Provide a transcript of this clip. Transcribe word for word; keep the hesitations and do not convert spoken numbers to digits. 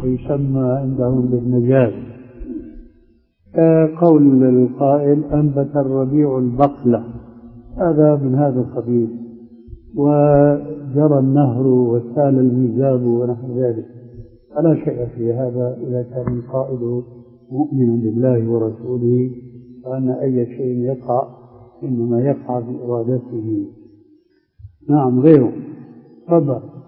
ويسمى عندهم بالنجاة. قول القائل أنبت الربيع البقلة، هذا من هذا القبيل، وجرى النهر وسال الميزاب ونحو ذلك، فلا شيء في هذا إذا كان القائل مؤمنا بالله ورسوله، فأن أي شيء يقع إنما يقع بإرادته. نعم غيره. تفضل.